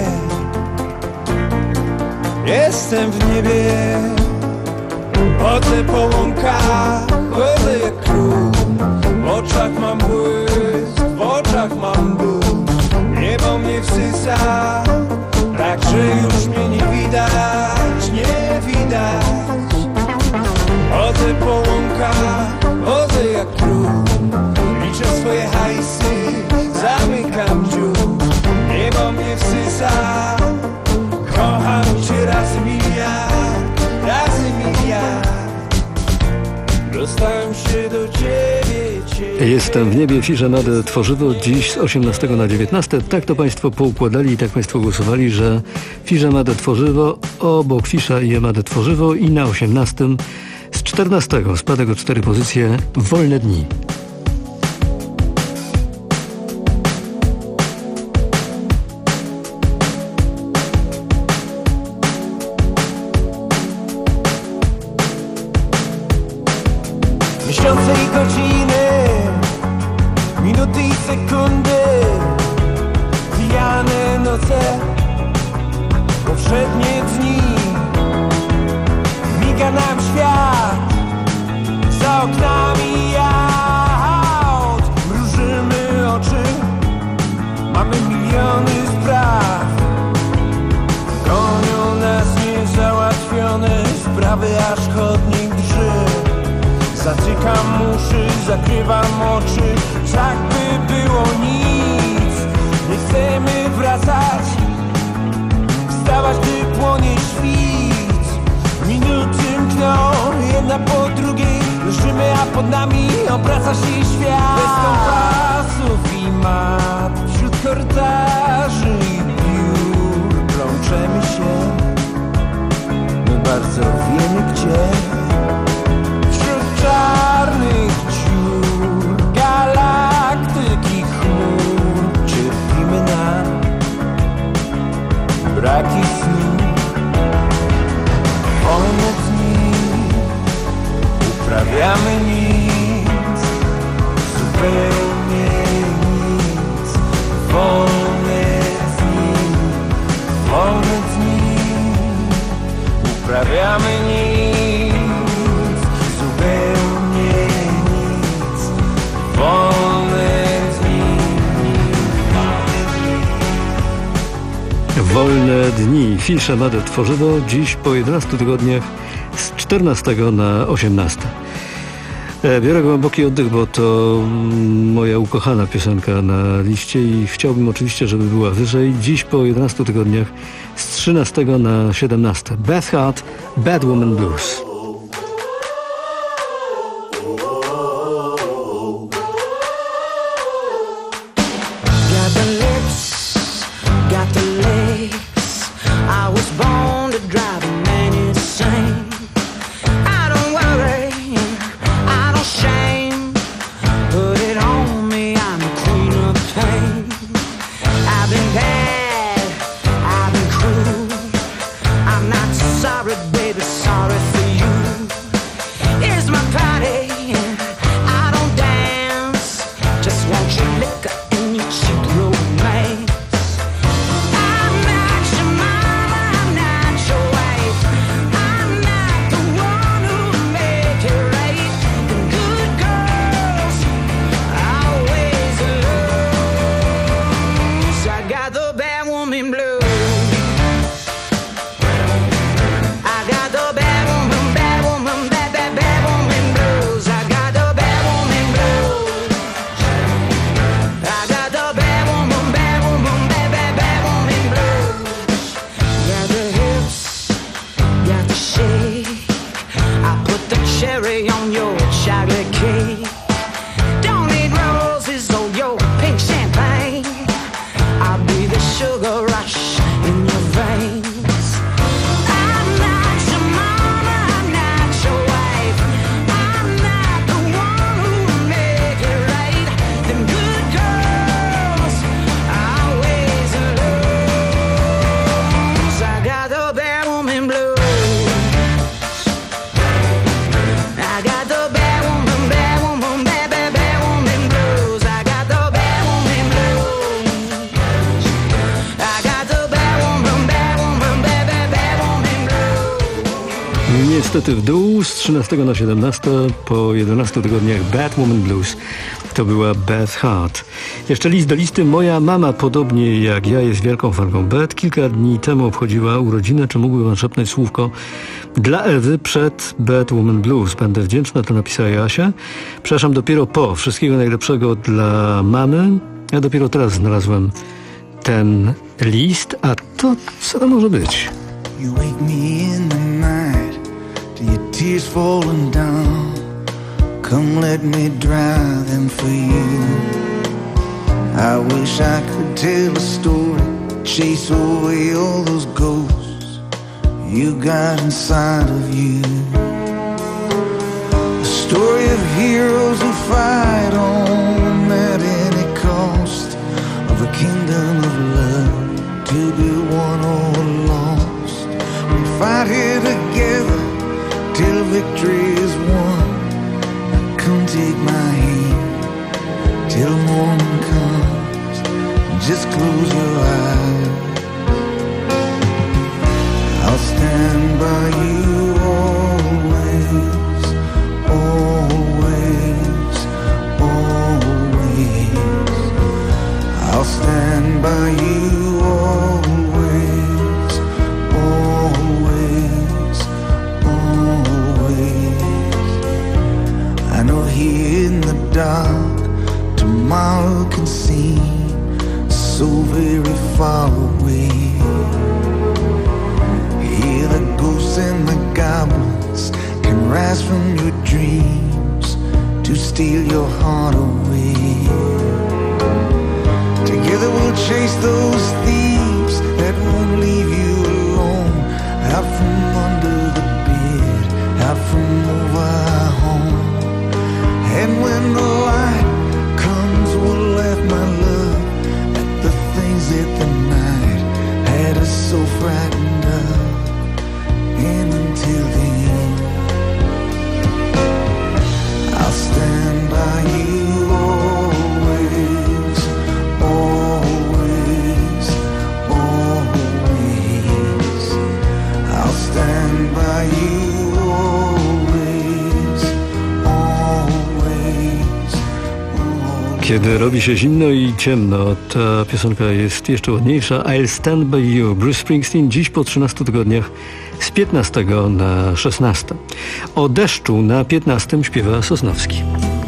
jestem w niebie. Chodzę po łąkach, chodzę jak król. W oczach mam błysk, w oczach mam ból. Niebo mnie wsysa, tak że już mnie nie widać, nie widać. Chodzę po łąkach, chodzę jak król. Liczę swoje hajsy, zamykam dziób. Niebo mnie wsysa, kocham cię razy miliard, razy miliard. Dostałem się do ciebie, ciebie. Jestem w niebie, Fisz Amade Tworzywo, dziś z osiemnastego na dziewiętnaste. Tak to Państwo poukładali i tak Państwo głosowali, że Fisz Amade Tworzywo, obok Fisza i Amade Tworzywo i na osiemnastym z czternastego spadek o cztery pozycje Wolne dni. Miesiące i godziny, minuty i sekundy, pijane noce, powszednie dni. Miga nam świat, za oknami aut. Mrużymy oczy, mamy miliony spraw. Gonią nas niezałatwione sprawy, aż chodnik drży. Zatykam uszy, zakrywam oczy, tak by było nic. Nie chcemy wracać, wstawać, gdy płonie świt. Minuty mkną, jedna po drugiej, leżymy, a pod nami obraca się świat. Bez kompasów i map, wśród korytarzy i biur plączemy się, my bardzo wiemy gdzie. Czarnych dziur, galaktyki chmur, cierpimy na braki snu. Wolne dni, uprawiamy nic, zupełnie nic. Wolne dni, wolne dni, uprawiamy nic. Wolne dni. Fisz Amade Tworzywo, dziś po jedenastu tygodniach z czternastego na osiemnaste. Biorę głęboki oddech, bo to moja ukochana piosenka na liście i chciałbym oczywiście, żeby była wyżej. Dziś po jedenastu tygodniach z trzynastego na siedemnaste. Beth Hart, Bad Woman Blues. I got the bad woman bad. niestety w dół, z trzynastego na siedemnaście, po jedenastu tygodniach Bad Woman Blues. To była Beth Hart. Jeszcze list do listy. Moja mama, podobnie jak ja, jest wielką fanką Beth. Kilka dni temu obchodziła urodzinę. Czy mógłby pan szepnąć słówko dla Ewy przed Bad Woman Blues? Będę wdzięczna, to napisała Jasia. Przepraszam, dopiero po. Wszystkiego najlepszego dla mamy. Ja dopiero teraz znalazłem ten list. A to co to może być? You wake me in the night to your tears falling down. Come let me dry them for you. I wish I could tell a story, chase away all those ghosts you got inside of you. A story of heroes who fight on at any cost, of a kingdom of love to be won or lost. We fight here together till victory is won. Come take my hand till morning comes. Just close your eyes. I'll stand by you always, always, always. I'll stand by you always, always, always. I know here in the dark tomorrow can seem so very far away. Here the ghosts and the goblins can rise from your dreams to steal your heart away. Together we'll chase those thieves that won't leave you alone. Out from under the bed, out from over our home. And when the light comes, we'll laugh, my love, at the things that the night had us so frightened of. And until then, I'll stand by you always, always, always. I'll stand by you always, always, always. Kiedy robi się zimno i ciemno, ta piosenka jest jeszcze ładniejsza. I'll Stand By You. Bruce Springsteen dziś po trzynastu tygodniach z piętnastego na szesnaste. O deszczu na piętnastym śpiewa Sosnowski.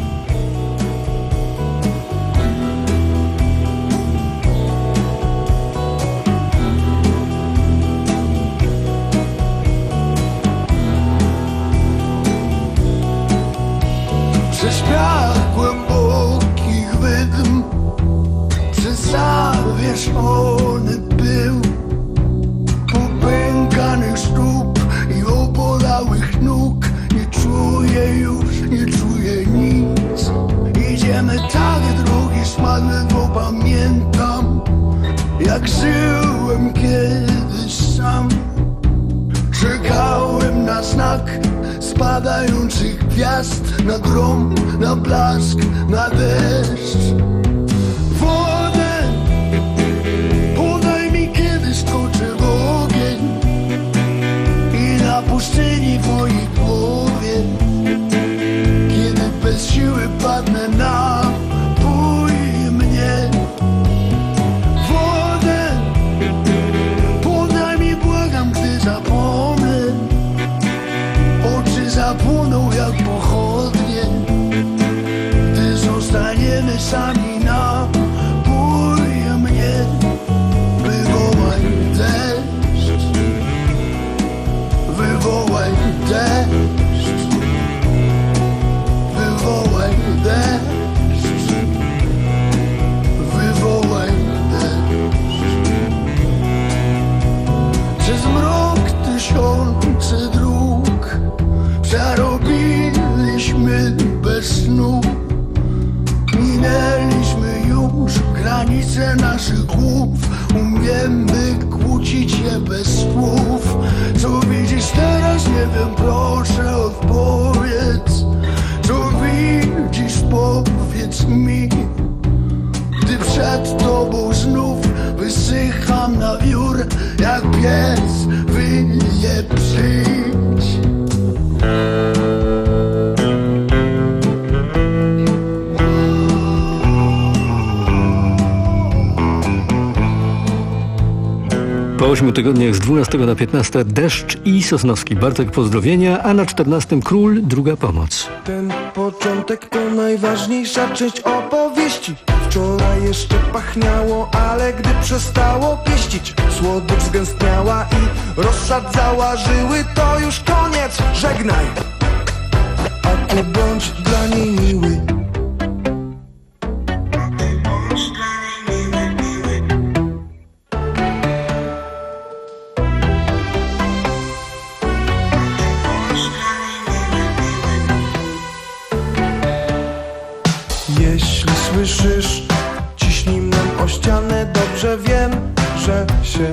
Przez piach głębokich wydm, przez zawieszony pył, popękanych stóp i obolałych nóg. Nie czuję już, nie czuję nic. Idziemy tak drogi smadne, bo pamiętam, jak żyłem kiedyś sam. Czekałem na znak spadających gwiazd, na grom, na blask, na deszcz. Wodę podaj mi, kiedy skoczę w ogień i na pustyni w mojej głowie, kiedy bez siły padnę, napój mnie. Wodę podaj mi, błagam, gdy zapomnę. Oczy zapłoną jak pochodnie, gdy zostaniemy sami, napój mnie. Wywołaj deszcz, wywołaj deszcz, wywołaj deszcz, wywołaj deszcz. Przez mrok tysiące dróg przerobiliśmy bez snu. Minęliśmy już granice naszych głów. Umiemy kłócić się bez słów. Co widzisz teraz, nie wiem, proszę odpowiedz. Co widzisz, powiedz mi. Gdy przed tobą znów wysycham na wiór, jak pies wyje, przyjdź. Po ośmiu tygodniach z dwunastego na piętnaste Deszcz i Sosnowski. Bartek, pozdrowienia, a na czternastym Król, Druga pomoc. Ten początek to najważniejsza część opowieści. Wczoraj jeszcze pachniało, ale gdy przestało pieścić, słodycz zgęstniała i rozsadzała żyły. To już koniec, żegnaj, ale bądź dla niej miły. Jeśli słyszysz, ciśnij mną o ścianę. Dobrze wiem, że się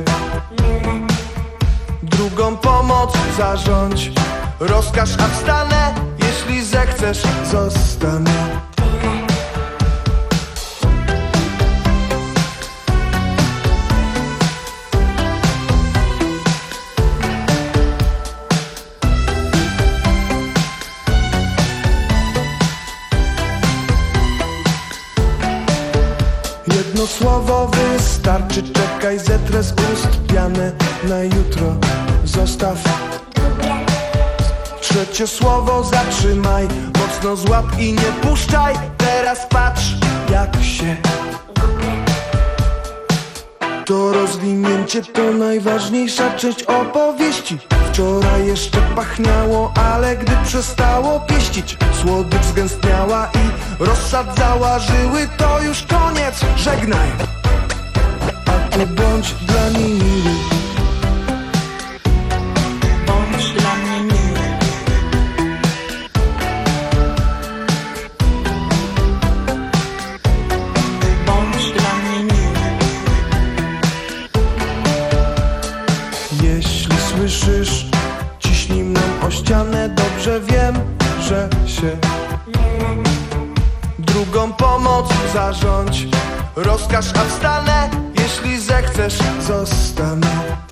drugą pomoc zarządź. Rozkaż, a wstanę. Jeśli zechcesz, zostanę. Jedno słowo wystarczy, czekaj, zetrę z ust pianę. Na jutro zostaw. Trzecie słowo zatrzymaj, mocno złap i nie puszczaj. Teraz patrz, jak się to rozwinięcie to najważniejsza część opowieści. Wczoraj jeszcze pachniało, ale gdy przestało pieścić, słodycz zgęstniała i rozsadzała żyły. To już koniec, żegnaj, ale bądź dla niej miły. Bądź dla mnie miły. Bądź dla mnie miły. Jeśli słyszysz, ciśnij mną o ścianę. Dobrze wiem, że się drugą pomoc zarządź. Rozkaż, a wstanę. Jeśli zechcesz, zostanę.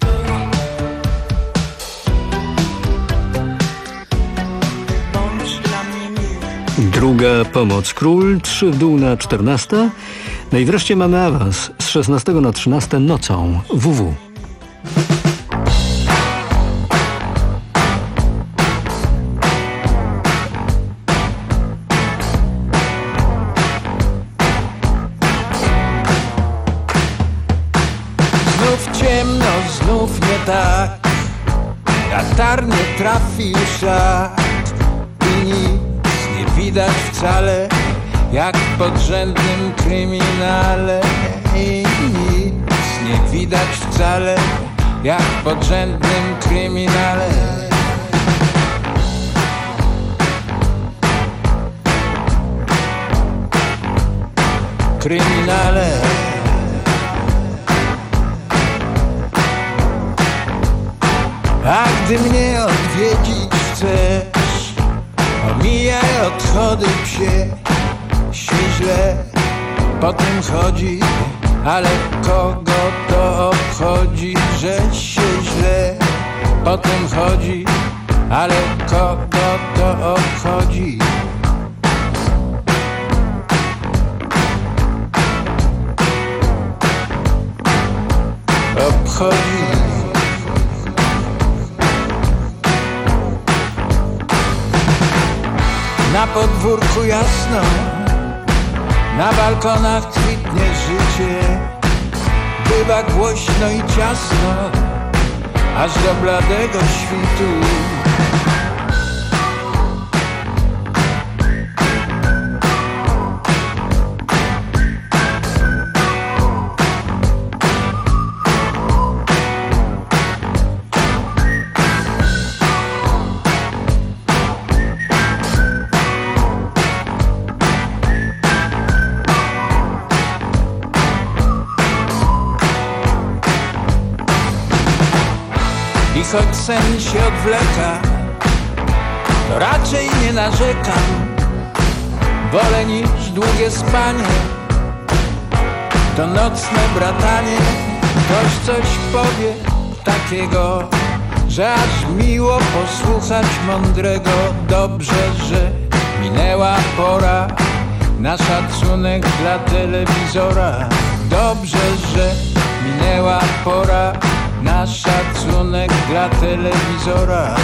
Bądź dla mnie miły. Druga pomoc. Król, trzy w dół na czternaste. No i wreszcie mamy awans z szesnastego na trzynaste nocą. W W. Ciemno, znów nie tak. Latarnie trafi szat i nic nie widać wcale, jak w podrzędnym kryminale. I nic nie widać wcale, jak w podrzędnym kryminale. Kryminale. A gdy mnie odwiedzić chcesz, omijaj odchody psie. Się źle po tym chodzi, ale kogo to obchodzi, że się źle po tym chodzi, ale kogo to obchodzi. Obchodzi. Na podwórku jasno, na balkonach kwitnie życie. Bywa głośno i ciasno, aż do bladego świtu. I choć sen się odwleka, to raczej nie narzekam. Wolę niż długie spanie, to nocne bratanie. Ktoś coś powie takiego, że aż miło posłuchać mądrego. Dobrze, że minęła pora na szacunek dla telewizora. Dobrze, że minęła pora na szacunek dla telewizora.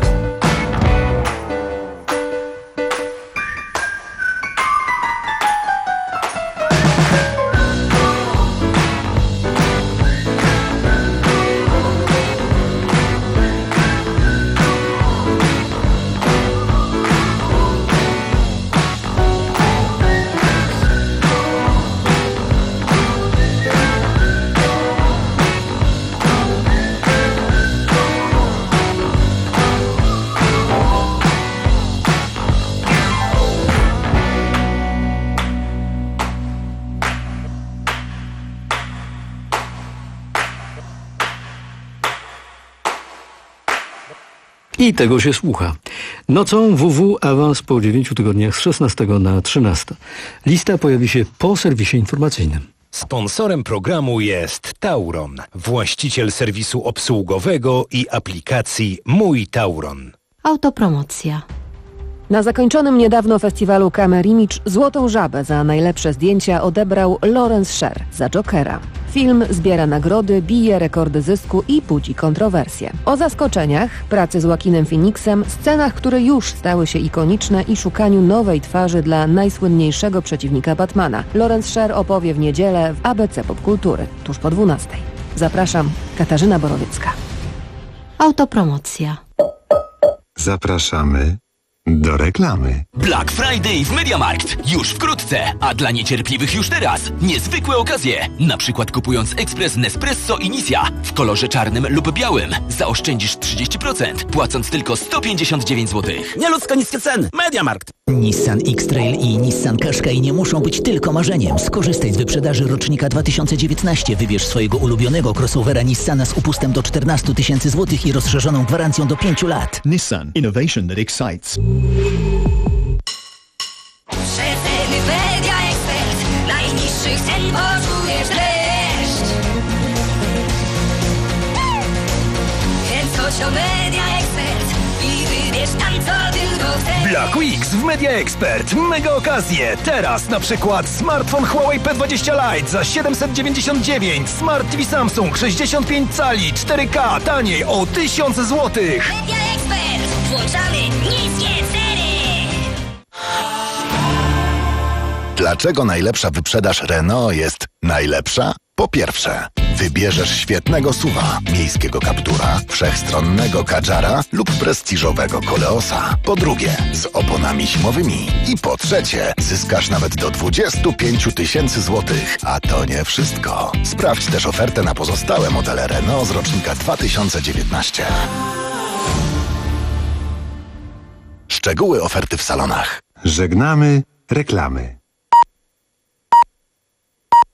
I tego się słucha. Nocą W W awans po dziewięciu tygodniach z szesnastego na trzynaste. Lista pojawi się po serwisie informacyjnym. Sponsorem programu jest Tauron, właściciel serwisu obsługowego i aplikacji Mój Tauron. Autopromocja. Na zakończonym niedawno festiwalu Camera Image Złotą Żabę za najlepsze zdjęcia odebrał Lawrence Sher za Jokera. Film zbiera nagrody, bije rekordy zysku i budzi kontrowersje. O zaskoczeniach, pracy z Joaquinem Phoenixem, scenach, które już stały się ikoniczne i szukaniu nowej twarzy dla najsłynniejszego przeciwnika Batmana. Lawrence Sher opowie w niedzielę w A B C Popkultury, tuż po dwunastej. Zapraszam, Katarzyna Borowiecka. Autopromocja. Zapraszamy do reklamy. Black Friday w MediaMarkt. Już wkrótce, a dla niecierpliwych już teraz. Niezwykłe okazje. Na przykład kupując ekspres Nespresso Initia w kolorze czarnym lub białym zaoszczędzisz trzydzieści procent, płacąc tylko sto pięćdziesiąt dziewięć złotych. Nieludzko niskie ceny. MediaMarkt. Nissan X-Trail i Nissan Qashqai nie muszą być tylko marzeniem. Skorzystaj z wyprzedaży rocznika dwa tysiące dziewiętnaście. Wybierz swojego ulubionego crossovera Nissana z upustem do czternastu tysięcy złotych i rozszerzoną gwarancją do pięciu lat. Nissan. Innovation that excites. Przeceny Media Expert. Najniższych cen poczujesz dreszcz. Więc chodź do Media Expert i wybierz tam, co tylko chcesz. Black Weeks w Media Expert. Mega okazje. Teraz na przykład smartfon Huawei P dwadzieścia Lite za siedemset dziewięćdziesiąt dziewięć. Smart T V Samsung sześćdziesiąt pięć cali cztery K taniej o tysiąc złotych. Media Expert. Włączamy niskie ceny. Dlaczego najlepsza wyprzedaż Renault jest najlepsza? Po pierwsze, wybierzesz świetnego suwa, miejskiego Captura, wszechstronnego Kadżara lub prestiżowego Koleosa. Po drugie, z oponami zimowymi. I po trzecie, zyskasz nawet do dwadzieścia pięć tysięcy złotych. A to nie wszystko. Sprawdź też ofertę na pozostałe modele Renault z rocznika dwa tysiące dziewiętnaście. Szczegóły oferty w salonach. Żegnamy reklamy.